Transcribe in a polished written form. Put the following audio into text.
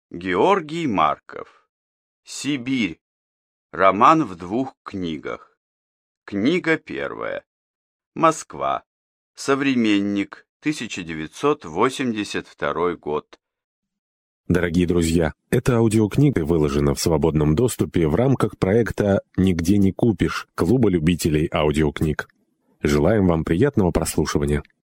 Георгий Марков. Сибирь. Роман в 2 книгах. Книга 1. Москва. Современник. 1982 год. Дорогие друзья, эта аудиокнига выложена в свободном доступе в рамках проекта «Нигде не купишь» Клуба любителей аудиокниг. Желаем вам приятного прослушивания.